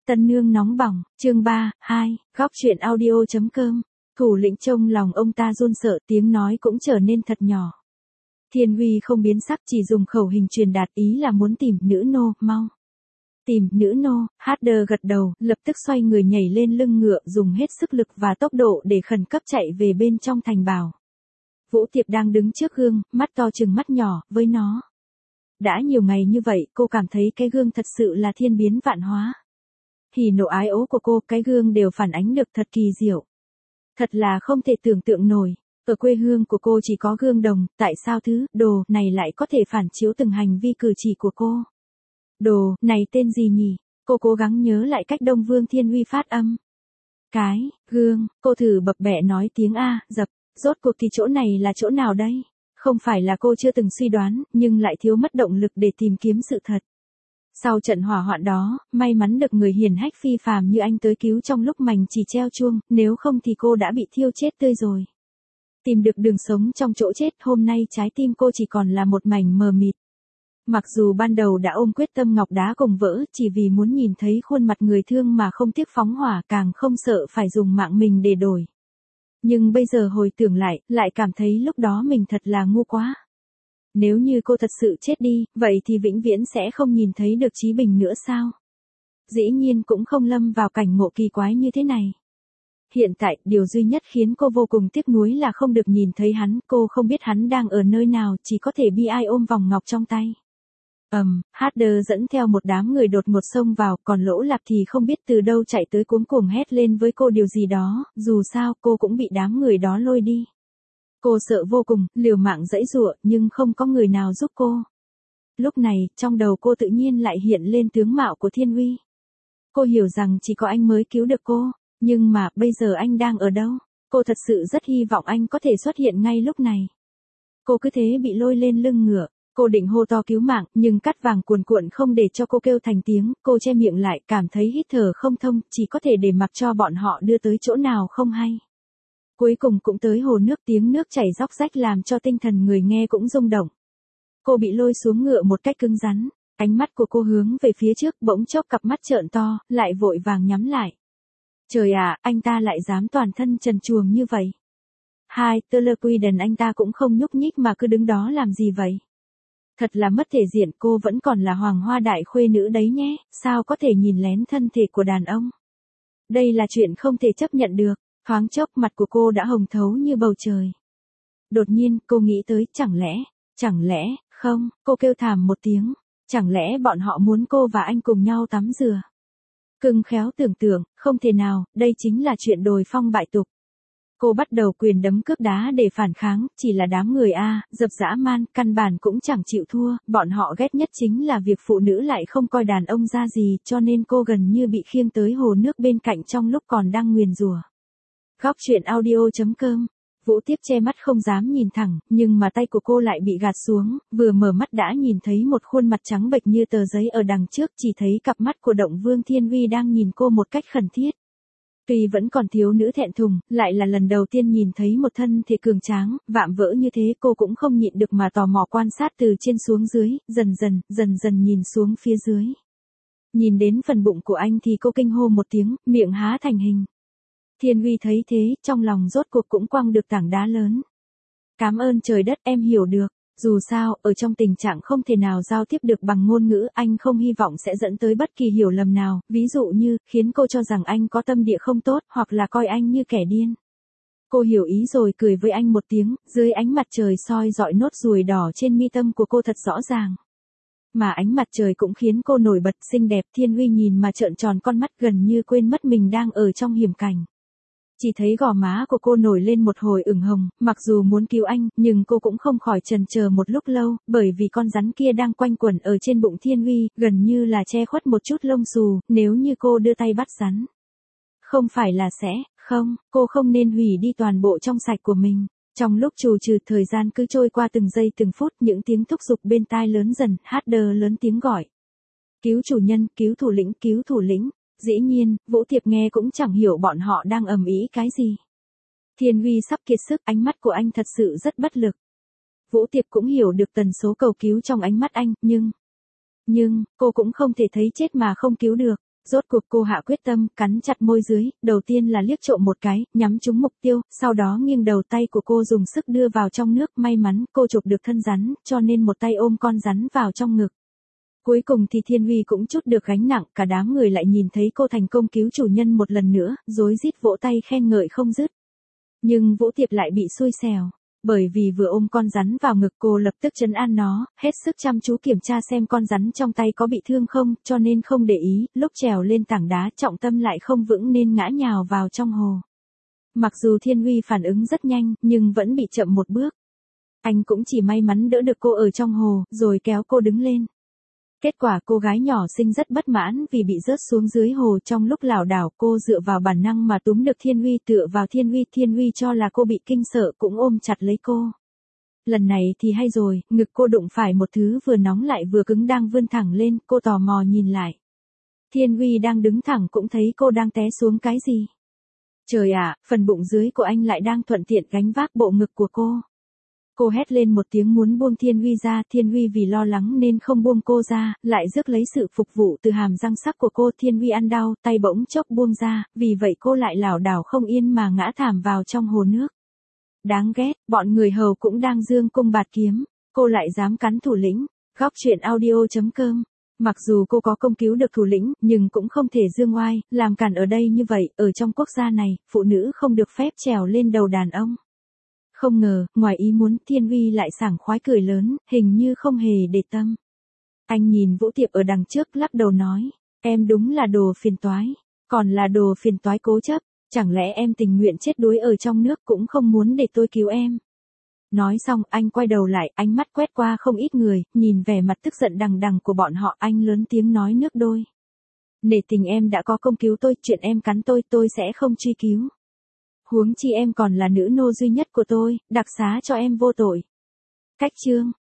Tân nương nóng bỏng, chương 3, 2, góc truyện audio.com. Thủ lĩnh trông lòng ông ta run sợ, tiếng nói cũng trở nên thật nhỏ. Thiên Huy không biến sắc, chỉ dùng khẩu hình truyền đạt ý là muốn tìm nữ nô, mau. Tìm nữ nô, Hader gật đầu, lập tức xoay người nhảy lên lưng ngựa, dùng hết sức lực và tốc độ để khẩn cấp chạy về bên trong thành bảo. Vũ Tiệp đang đứng trước gương, mắt to trừng mắt nhỏ, với nó. Đã nhiều ngày như vậy, cô cảm thấy cái gương thật sự là thiên biến vạn hóa. Hỉ nộ ái ố của cô, cái gương đều phản ánh được thật kỳ diệu. Thật là không thể tưởng tượng nổi, ở quê hương của cô chỉ có gương đồng, tại sao thứ đồ này lại có thể phản chiếu từng hành vi cử chỉ của cô? Đồ này tên gì nhỉ? Cô cố gắng nhớ lại cách Đông Vương Thiên Huy phát âm. Cái, gương, cô thử bập bẹ nói tiếng A, dập, rốt cuộc thì chỗ này là chỗ nào đây? Không phải là cô chưa từng suy đoán, nhưng lại thiếu mất động lực để tìm kiếm sự thật. Sau trận hỏa hoạn đó, may mắn được người hiền hách phi phàm như anh tới cứu trong lúc mành chỉ treo chuông, nếu không thì cô đã bị thiêu chết tươi rồi. Tìm được đường sống trong chỗ chết, hôm nay trái tim cô chỉ còn là một mảnh mờ mịt. Mặc dù ban đầu đã ôm quyết tâm ngọc đá cùng vỡ, chỉ vì muốn nhìn thấy khuôn mặt người thương mà không tiếc phóng hỏa, càng không sợ phải dùng mạng mình để đổi. Nhưng bây giờ hồi tưởng lại cảm thấy lúc đó mình thật là ngu quá. Nếu như cô thật sự chết đi, vậy thì vĩnh viễn sẽ không nhìn thấy được Chí Bình nữa sao? Dĩ nhiên cũng không lâm vào cảnh ngộ kỳ quái như thế này. Hiện tại, điều duy nhất khiến cô vô cùng tiếc nuối là không được nhìn thấy hắn, cô không biết hắn đang ở nơi nào, chỉ có thể bi ai ôm vòng ngọc trong tay. Hader dẫn theo một đám người đột ngột xông vào, còn Lỗ Lạp thì không biết từ đâu chạy tới cuống cuồng hét lên với cô điều gì đó, dù sao cô cũng bị đám người đó lôi đi. Cô sợ vô cùng, liều mạng giãy giụa, nhưng không có người nào giúp cô. Lúc này, trong đầu cô tự nhiên lại hiện lên tướng mạo của Thiên Huy. Cô hiểu rằng chỉ có anh mới cứu được cô, nhưng mà bây giờ anh đang ở đâu? Cô thật sự rất hy vọng anh có thể xuất hiện ngay lúc này. Cô cứ thế bị lôi lên lưng ngựa. Cô định hô to cứu mạng, nhưng cát vàng cuồn cuộn không để cho cô kêu thành tiếng, cô che miệng lại, cảm thấy hít thở không thông, chỉ có thể để mặc cho bọn họ đưa tới chỗ nào không hay. Cuối cùng cũng tới hồ nước, tiếng nước chảy róc rách làm cho tinh thần người nghe cũng rung động. Cô bị lôi xuống ngựa một cách cứng rắn, ánh mắt của cô hướng về phía trước, bỗng chốc cặp mắt trợn to, lại vội vàng nhắm lại. Trời ạ, anh ta lại dám toàn thân trần truồng như vậy. Telequiden anh ta cũng không nhúc nhích mà cứ đứng đó làm gì vậy? Thật là mất thể diện, cô vẫn còn là hoàng hoa đại khuê nữ đấy nhé, sao có thể nhìn lén thân thể của đàn ông? Đây là chuyện không thể chấp nhận được, thoáng chốc mặt của cô đã hồng thấu như bầu trời. Đột nhiên, cô nghĩ tới, chẳng lẽ, không, cô kêu thảm một tiếng, chẳng lẽ bọn họ muốn cô và anh cùng nhau tắm rửa? Cưng khéo tưởng tượng, không thể nào, đây chính là chuyện đồi phong bại tục. Cô bắt đầu quyền đấm cướp đá để phản kháng, chỉ là đám người dập dã man, căn bản cũng chẳng chịu thua, bọn họ ghét nhất chính là việc phụ nữ lại không coi đàn ông ra gì, cho nên cô gần như bị khiêng tới hồ nước bên cạnh trong lúc còn đang nguyền rủa. Góc truyện audio.com. Vũ Tiếp che mắt không dám nhìn thẳng, nhưng mà tay của cô lại bị gạt xuống, vừa mở mắt đã nhìn thấy một khuôn mặt trắng bệch như tờ giấy ở đằng trước, chỉ thấy cặp mắt của Động Vương Thiên Huy đang nhìn cô một cách khẩn thiết. Tuy vẫn còn thiếu nữ thẹn thùng, lại là lần đầu tiên nhìn thấy một thân thể cường tráng, vạm vỡ như thế, cô cũng không nhịn được mà tò mò quan sát từ trên xuống dưới, dần dần nhìn xuống phía dưới. Nhìn đến phần bụng của anh thì cô kinh hô một tiếng, miệng há thành hình. Thiên Huy thấy thế, trong lòng rốt cuộc cũng quăng được tảng đá lớn. Cảm ơn trời đất, em hiểu được. Dù sao, ở trong tình trạng không thể nào giao tiếp được bằng ngôn ngữ, anh không hy vọng sẽ dẫn tới bất kỳ hiểu lầm nào, ví dụ như, khiến cô cho rằng anh có tâm địa không tốt, hoặc là coi anh như kẻ điên. Cô hiểu ý rồi cười với anh một tiếng, dưới ánh mặt trời soi rọi nốt ruồi đỏ trên mi tâm của cô thật rõ ràng. Mà ánh mặt trời cũng khiến cô nổi bật xinh đẹp. Thiên Huy nhìn mà trợn tròn con mắt, gần như quên mất mình đang ở trong hiểm cảnh. Chỉ thấy gò má của cô nổi lên một hồi ửng hồng, mặc dù muốn cứu anh, nhưng cô cũng không khỏi chần chờ một lúc lâu, bởi vì con rắn kia đang quanh quẩn ở trên bụng Thiên Huy, gần như là che khuất một chút lông xù, nếu như cô đưa tay bắt rắn. Không phải là không, cô không nên hủy đi toàn bộ trong sạch của mình. Trong lúc trù trừ, thời gian cứ trôi qua từng giây từng phút, những tiếng thúc giục bên tai lớn dần, Hader lớn tiếng gọi. Cứu chủ nhân, cứu thủ lĩnh, cứu thủ lĩnh. Dĩ nhiên, Vũ Tiệp nghe cũng chẳng hiểu bọn họ đang ầm ĩ cái gì. Thiên Huy sắp kiệt sức, ánh mắt của anh thật sự rất bất lực. Vũ Tiệp cũng hiểu được tần số cầu cứu trong ánh mắt anh, nhưng cô cũng không thể thấy chết mà không cứu được. Rốt cuộc cô hạ quyết tâm, cắn chặt môi dưới, đầu tiên là liếc trộm một cái, nhắm trúng mục tiêu, sau đó nghiêng đầu tay của cô dùng sức đưa vào trong nước, may mắn cô chụp được thân rắn, cho nên một tay ôm con rắn vào trong ngực. Cuối cùng thì Thiên Huy cũng chút được gánh nặng, cả đám người lại nhìn thấy cô thành công cứu chủ nhân một lần nữa, rối rít vỗ tay khen ngợi không dứt. Nhưng Vũ Tiệp lại bị xui xẻo. Bởi vì vừa ôm con rắn vào ngực cô lập tức trấn an nó, hết sức chăm chú kiểm tra xem con rắn trong tay có bị thương không, cho nên không để ý, lúc trèo lên tảng đá trọng tâm lại không vững nên ngã nhào vào trong hồ. Mặc dù Thiên Huy phản ứng rất nhanh, nhưng vẫn bị chậm một bước. Anh cũng chỉ may mắn đỡ được cô ở trong hồ, rồi kéo cô đứng lên. Kết quả cô gái nhỏ xinh rất bất mãn vì bị rớt xuống dưới hồ trong lúc lảo đảo, cô dựa vào bản năng mà túm được Thiên Huy, tựa vào Thiên Huy cho là cô bị kinh sợ cũng ôm chặt lấy cô. Lần này thì hay rồi, ngực cô đụng phải một thứ vừa nóng lại vừa cứng đang vươn thẳng lên, cô tò mò nhìn lại. Thiên Huy đang đứng thẳng cũng thấy cô đang té xuống cái gì. Trời ạ, phần bụng dưới của anh lại đang thuận tiện gánh vác bộ ngực của cô. Cô hét lên một tiếng muốn buông Thiên Huy ra, Thiên Huy vì lo lắng nên không buông cô ra, lại rước lấy sự phục vụ từ hàm răng sắc của cô. Thiên Huy ăn đau, tay bỗng chốc buông ra, vì vậy cô lại lảo đảo không yên mà ngã thảm vào trong hồ nước. Đáng ghét, bọn người hầu cũng đang dương cung bạt kiếm, cô lại dám cắn thủ lĩnh. Góc truyện audio.com. Mặc dù cô có công cứu được thủ lĩnh, nhưng cũng không thể dương oai, làm cản ở đây như vậy, ở trong quốc gia này, phụ nữ không được phép trèo lên đầu đàn ông. Không ngờ, ngoài ý muốn, Thiên Huy lại sảng khoái cười lớn, hình như không hề để tâm. Anh nhìn Vũ Tiệp ở đằng trước lắc đầu nói, em đúng là đồ phiền toái, còn là đồ phiền toái cố chấp, chẳng lẽ em tình nguyện chết đuối ở trong nước cũng không muốn để tôi cứu em. Nói xong, anh quay đầu lại, ánh mắt quét qua không ít người, nhìn vẻ mặt tức giận đằng đằng của bọn họ, anh lớn tiếng nói nước đôi. Nể tình em đã có công cứu tôi, chuyện em cắn tôi sẽ không truy cứu. Huống chi em còn là nữ nô duy nhất của tôi, đặc xá cho em vô tội. Cách chương